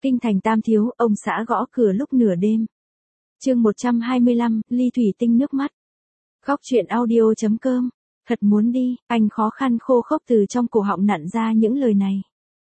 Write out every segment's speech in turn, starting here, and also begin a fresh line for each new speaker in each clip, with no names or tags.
Kinh thành Tam Thiếu, ông xã gõ cửa lúc nửa đêm. Chương 125, ly thủy tinh nước mắt. Góc truyện audio.com. Thật muốn đi, anh khó khăn khô khốc từ trong cổ họng nặn ra những lời này.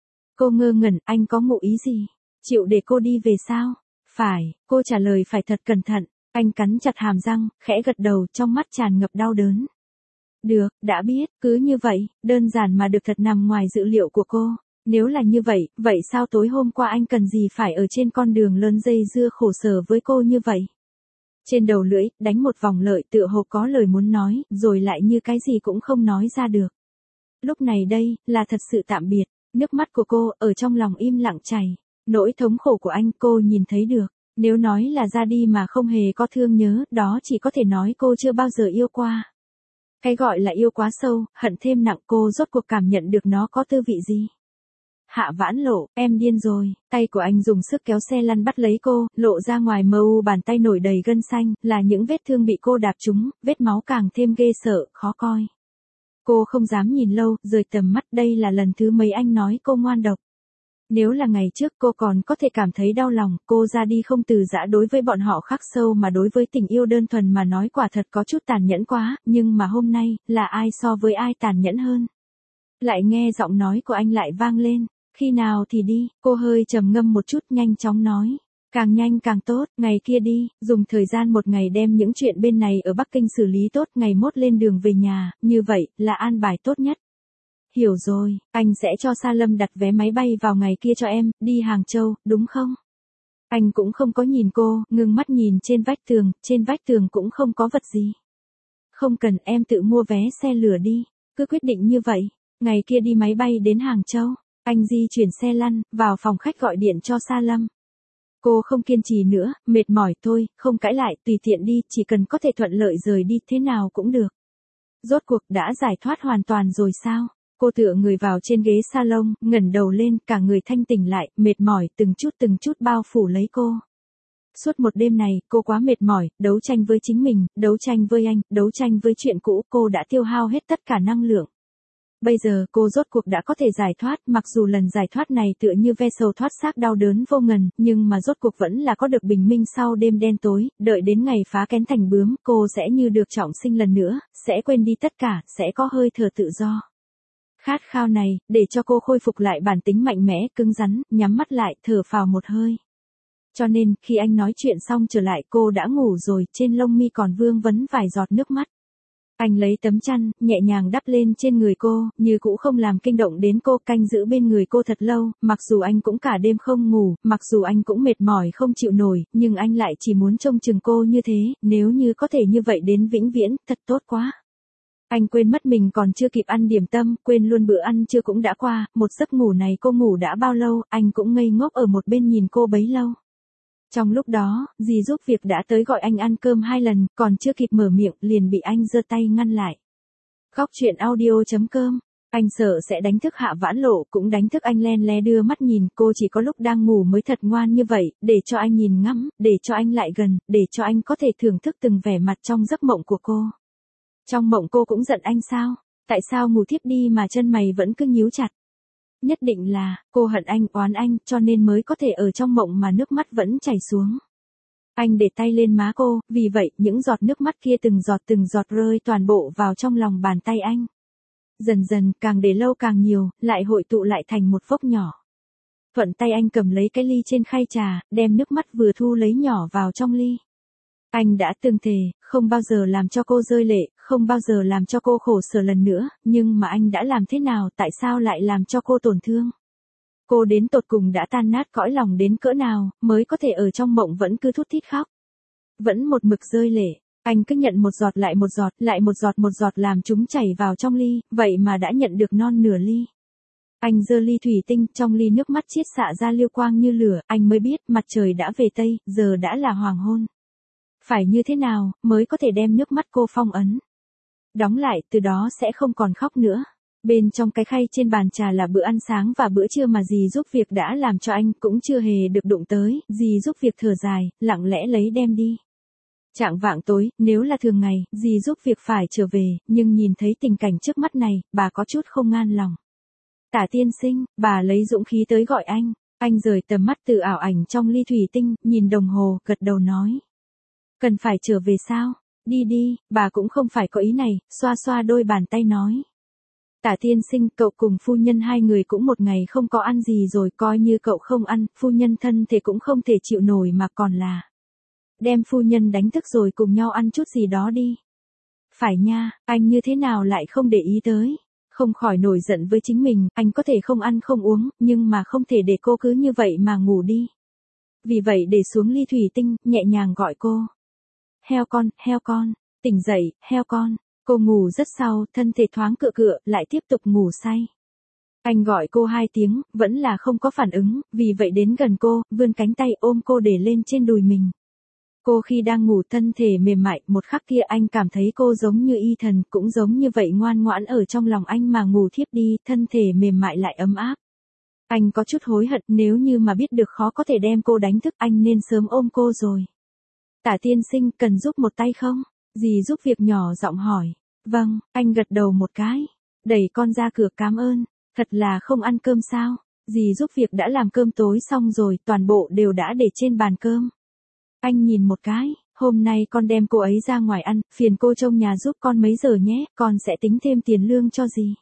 Cô ngơ ngẩn, anh có ngụ ý gì? Chịu để cô đi về sao? Phải, cô trả lời phải thật cẩn thận. Anh cắn chặt hàm răng, khẽ gật đầu, trong mắt tràn ngập đau đớn. Được, đã biết, cứ như vậy, đơn giản mà được thật nằm ngoài dự liệu của cô. Nếu là như vậy, vậy sao tối hôm qua anh cần gì phải ở trên con đường lớn dây dưa khổ sở với cô như vậy? Trên đầu lưỡi, đánh một vòng lợi tựa hồ có lời muốn nói, rồi lại như cái gì cũng không nói ra được. Lúc này đây, là thật sự tạm biệt, nước mắt của cô, ở trong lòng im lặng chảy. Nỗi thống khổ của anh cô nhìn thấy được. Nếu nói là ra đi mà không hề có thương nhớ, đó chỉ có thể nói cô chưa bao giờ yêu qua. Cái gọi là yêu quá sâu, hận thêm nặng, cô rốt cuộc cảm nhận được nó có tư vị gì. Hạ Vãn Lộ, em điên rồi. Tay của anh dùng sức kéo xe lăn bắt lấy cô, lộ ra ngoài mờ u bàn tay nổi đầy gân xanh, là những vết thương bị cô đạp trúng, vết máu càng thêm ghê sợ, khó coi. Cô không dám nhìn lâu, rời tầm mắt, đây là lần thứ mấy anh nói cô ngoan độc. Nếu là ngày trước cô còn có thể cảm thấy đau lòng, cô ra đi không từ giã đối với bọn họ khắc sâu mà đối với tình yêu đơn thuần mà nói quả thật có chút tàn nhẫn quá, nhưng mà hôm nay, là ai so với ai tàn nhẫn hơn. Lại nghe giọng nói của anh lại vang lên, khi nào thì đi, cô hơi trầm ngâm một chút nhanh chóng nói. Càng nhanh càng tốt, ngày kia đi, dùng thời gian một ngày đem những chuyện bên này ở Bắc Kinh xử lý tốt, ngày mốt lên đường về nhà, như vậy, là an bài tốt nhất. Hiểu rồi, anh sẽ cho Sa Lâm đặt vé máy bay vào ngày kia cho em, đi Hàng Châu, đúng không? Anh cũng không có nhìn cô, ngưng mắt nhìn trên vách tường cũng không có vật gì. Không cần, em tự mua vé xe lửa đi, cứ quyết định như vậy, ngày kia đi máy bay đến Hàng Châu. Anh di chuyển xe lăn, vào phòng khách gọi điện cho Sa Lâm. Cô không kiên trì nữa, mệt mỏi thôi, không cãi lại, tùy tiện đi, chỉ cần có thể thuận lợi rời đi, thế nào cũng được. Rốt cuộc đã giải thoát hoàn toàn rồi sao? Cô tựa người vào trên ghế salon, ngẩng đầu lên, cả người thanh tỉnh lại, mệt mỏi, từng chút bao phủ lấy cô. Suốt một đêm này, cô quá mệt mỏi, đấu tranh với chính mình, đấu tranh với anh, đấu tranh với chuyện cũ, cô đã tiêu hao hết tất cả năng lượng. Bây giờ cô rốt cuộc đã có thể giải thoát, mặc dù lần giải thoát này tựa như ve sầu thoát xác đau đớn vô ngần, nhưng mà rốt cuộc vẫn là có được bình minh sau đêm đen tối, đợi đến ngày phá kén thành bướm, cô sẽ như được trọng sinh lần nữa, sẽ quên đi tất cả, sẽ có hơi thở tự do. Khát khao này, để cho cô khôi phục lại bản tính mạnh mẽ, cứng rắn, nhắm mắt lại, thở phào một hơi. Cho nên, khi anh nói chuyện xong trở lại cô đã ngủ rồi, trên lông mi còn vương vấn vài giọt nước mắt. Anh lấy tấm chăn, nhẹ nhàng đắp lên trên người cô, như cũ không làm kinh động đến cô, canh giữ bên người cô thật lâu, mặc dù anh cũng cả đêm không ngủ, mặc dù anh cũng mệt mỏi không chịu nổi, nhưng anh lại chỉ muốn trông chừng cô như thế, nếu như có thể như vậy đến vĩnh viễn, thật tốt quá. Anh quên mất mình còn chưa kịp ăn điểm tâm, quên luôn bữa ăn trưa cũng đã qua, một giấc ngủ này cô ngủ đã bao lâu, anh cũng ngây ngốc ở một bên nhìn cô bấy lâu. Trong lúc đó, dì giúp việc đã tới gọi anh ăn cơm 2 lần, còn chưa kịp mở miệng, liền bị anh giơ tay ngăn lại. Góc truyện audio.com. Anh sợ sẽ đánh thức Hạ Vãn Lộ, cũng đánh thức anh, len lé đưa mắt nhìn, cô chỉ có lúc đang ngủ mới thật ngoan như vậy, để cho anh nhìn ngắm, để cho anh lại gần, để cho anh có thể thưởng thức từng vẻ mặt trong giấc mộng của cô. Trong mộng cô cũng giận anh sao? Tại sao ngủ thiếp đi mà chân mày vẫn cứ nhíu chặt? Nhất định là, cô hận anh, oán anh, cho nên mới có thể ở trong mộng mà nước mắt vẫn chảy xuống. Anh để tay lên má cô, vì vậy, những giọt nước mắt kia từng giọt rơi toàn bộ vào trong lòng bàn tay anh. Dần dần, càng để lâu càng nhiều, lại hội tụ lại thành một vốc nhỏ. Thuận tay anh cầm lấy cái ly trên khay trà, đem nước mắt vừa thu lấy nhỏ vào trong ly. Anh đã từng thề, không bao giờ làm cho cô rơi lệ, không bao giờ làm cho cô khổ sở lần nữa, nhưng mà anh đã làm thế nào, tại sao lại làm cho cô tổn thương? Cô đến tột cùng đã tan nát cõi lòng đến cỡ nào, mới có thể ở trong mộng vẫn cứ thút thít khóc. Vẫn một mực rơi lệ, anh cứ nhận một giọt lại một giọt làm chúng chảy vào trong ly, vậy mà đã nhận được non nửa ly. Anh giơ ly thủy tinh, trong ly nước mắt chiết xạ ra liêu quang như lửa, anh mới biết mặt trời đã về tây, giờ đã là hoàng hôn. Phải như thế nào, mới có thể đem nước mắt cô phong ấn. Đóng lại, từ đó sẽ không còn khóc nữa. Bên trong cái khay trên bàn trà là bữa ăn sáng và bữa trưa mà dì giúp việc đã làm cho anh, cũng chưa hề được đụng tới, dì giúp việc thở dài, lặng lẽ lấy đem đi. Chạng vạng tối, nếu là thường ngày, dì giúp việc phải trở về, nhưng nhìn thấy tình cảnh trước mắt này, bà có chút không ngan lòng. Tả tiên sinh, bà lấy dũng khí tới gọi anh. Anh rời tầm mắt từ ảo ảnh trong ly thủy tinh, nhìn đồng hồ, gật đầu nói. Cần phải trở về sao? Đi đi, bà cũng không phải có ý này, xoa xoa đôi bàn tay nói. Tả tiên sinh, cậu cùng phu nhân hai người cũng một ngày không có ăn gì rồi, coi như cậu không ăn, phu nhân thân thể cũng không thể chịu nổi mà còn là. Đem phu nhân đánh thức rồi cùng nhau ăn chút gì đó đi. Phải nha, anh như thế nào lại không để ý tới. Không khỏi nổi giận với chính mình, anh có thể không ăn không uống, nhưng mà không thể để cô cứ như vậy mà ngủ đi. Vì vậy để xuống ly thủy tinh, nhẹ nhàng gọi cô. Heo con, tỉnh dậy, heo con. Cô ngủ rất sâu, thân thể thoáng cựa, lại tiếp tục ngủ say. Anh gọi cô 2 tiếng, vẫn là không có phản ứng, vì vậy đến gần cô, vươn cánh tay ôm cô để lên trên đùi mình. Cô khi đang ngủ thân thể mềm mại, một khắc kia anh cảm thấy cô giống như y thần, cũng giống như vậy ngoan ngoãn ở trong lòng anh mà ngủ thiếp đi, thân thể mềm mại lại ấm áp. Anh có chút hối hận, nếu như mà biết được khó có thể đem cô đánh thức anh nên sớm ôm cô rồi. Tả tiên sinh, cần giúp một tay không? Dì giúp việc nhỏ giọng hỏi. Vâng, anh gật đầu một cái. Đẩy con ra cửa, cảm ơn. Thật là không ăn cơm sao? Dì giúp việc đã làm cơm tối xong rồi, toàn bộ đều đã để trên bàn cơm. Anh nhìn một cái, hôm nay con đem cô ấy ra ngoài ăn, phiền cô trông nhà giúp con mấy giờ nhé, con sẽ tính thêm tiền lương cho dì.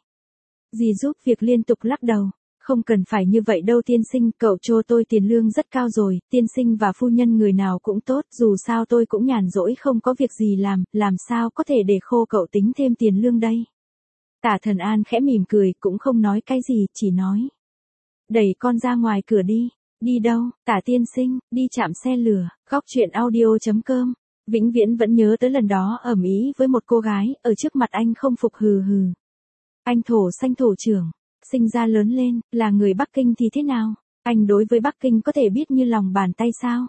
Dì giúp việc liên tục lắc đầu. Không cần phải như vậy đâu tiên sinh, cậu cho tôi tiền lương rất cao rồi, tiên sinh và phu nhân người nào cũng tốt, dù sao tôi cũng nhàn rỗi không có việc gì làm sao có thể để khô cậu tính thêm tiền lương đây. Tả Thần An khẽ mỉm cười, cũng không nói cái gì, chỉ nói. Đẩy con ra ngoài cửa đi. Đi đâu, Tả tiên sinh, đi chạm xe lửa, góc chuyện audio.com. Vĩnh viễn vẫn nhớ tới lần đó ầm ĩ với một cô gái, ở trước mặt anh không phục hừ. Anh thổ xanh thổ trưởng. Sinh ra lớn lên, là người Bắc Kinh thì thế nào? Anh đối với Bắc Kinh có thể biết như lòng bàn tay sao?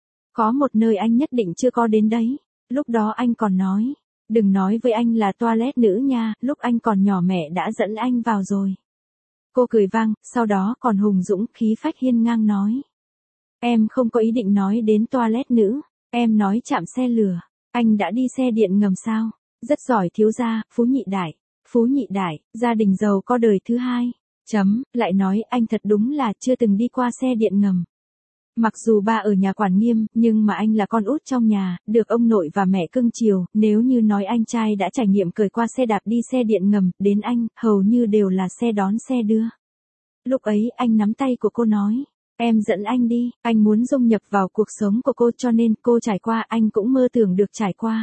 Có một nơi anh nhất định chưa có đến đấy. Lúc đó anh còn nói. Đừng nói với anh là toilet nữ nha, lúc anh còn nhỏ mẹ đã dẫn anh vào rồi. Cô cười vang, sau đó còn hùng dũng khí phách hiên ngang nói. Em không có ý định nói đến toilet nữ, em nói chạm xe lửa. Anh đã đi xe điện ngầm sao? Rất giỏi thiếu gia, Phú nhị đại, gia đình giàu có đời thứ hai. Lại nói anh thật đúng là chưa từng đi qua xe điện ngầm. Mặc dù ba ở nhà quản nghiêm, nhưng mà anh là con út trong nhà, được ông nội và mẹ cưng chiều, nếu như nói anh trai đã trải nghiệm cởi qua xe đạp đi xe điện ngầm, đến anh, hầu như đều là xe đón xe đưa. Lúc ấy anh nắm tay của cô nói, em dẫn anh đi, anh muốn dung nhập vào cuộc sống của cô cho nên cô trải qua anh cũng mơ tưởng được trải qua.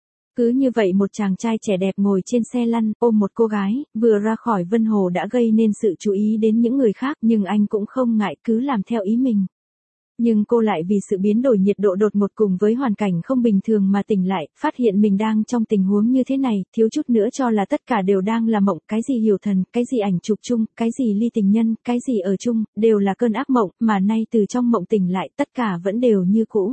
Cứ như vậy một chàng trai trẻ đẹp ngồi trên xe lăn, ôm một cô gái, vừa ra khỏi Vân Hồ đã gây nên sự chú ý đến những người khác nhưng anh cũng không ngại cứ làm theo ý mình. Nhưng cô lại vì sự biến đổi nhiệt độ đột ngột cùng với hoàn cảnh không bình thường mà tỉnh lại, phát hiện mình đang trong tình huống như thế này, thiếu chút nữa cho là tất cả đều đang là mộng, cái gì hiểu thần, cái gì ảnh chụp chung, cái gì ly tình nhân, cái gì ở chung, đều là cơn ác mộng, mà nay từ trong mộng tỉnh lại tất cả vẫn đều như cũ.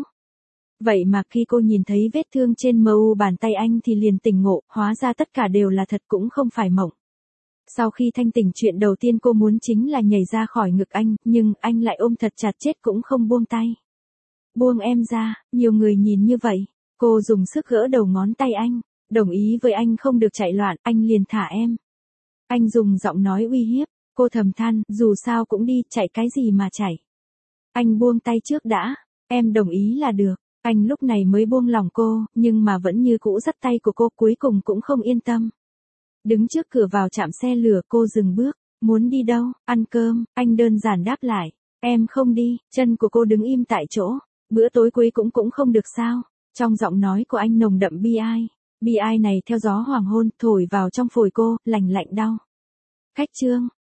Vậy mà khi cô nhìn thấy vết thương trên mu bàn tay anh thì liền tỉnh ngộ, hóa ra tất cả đều là thật cũng không phải mộng. Sau khi thanh tỉnh chuyện đầu tiên cô muốn chính là nhảy ra khỏi ngực anh, nhưng anh lại ôm thật chặt chết cũng không buông tay. Buông em ra, nhiều người nhìn như vậy. Cô dùng sức gỡ đầu ngón tay anh, đồng ý với anh không được chạy loạn, anh liền thả em. Anh dùng giọng nói uy hiếp, cô thầm than, dù sao cũng đi, chạy cái gì mà chạy. Anh buông tay trước đã, em đồng ý là được. Anh lúc này mới buông lòng cô, nhưng mà vẫn như cũ dắt tay của cô, cuối cùng cũng không yên tâm. Đứng trước cửa vào trạm xe lửa, cô dừng bước. Muốn đi đâu? Ăn cơm, anh đơn giản đáp lại. Em không đi. Chân của cô đứng im tại chỗ. Bữa tối cuối cũng không được sao? Trong giọng nói của anh nồng đậm bi ai. Bi ai này theo gió hoàng hôn thổi vào trong phổi cô, lành lạnh đau. Khách trương,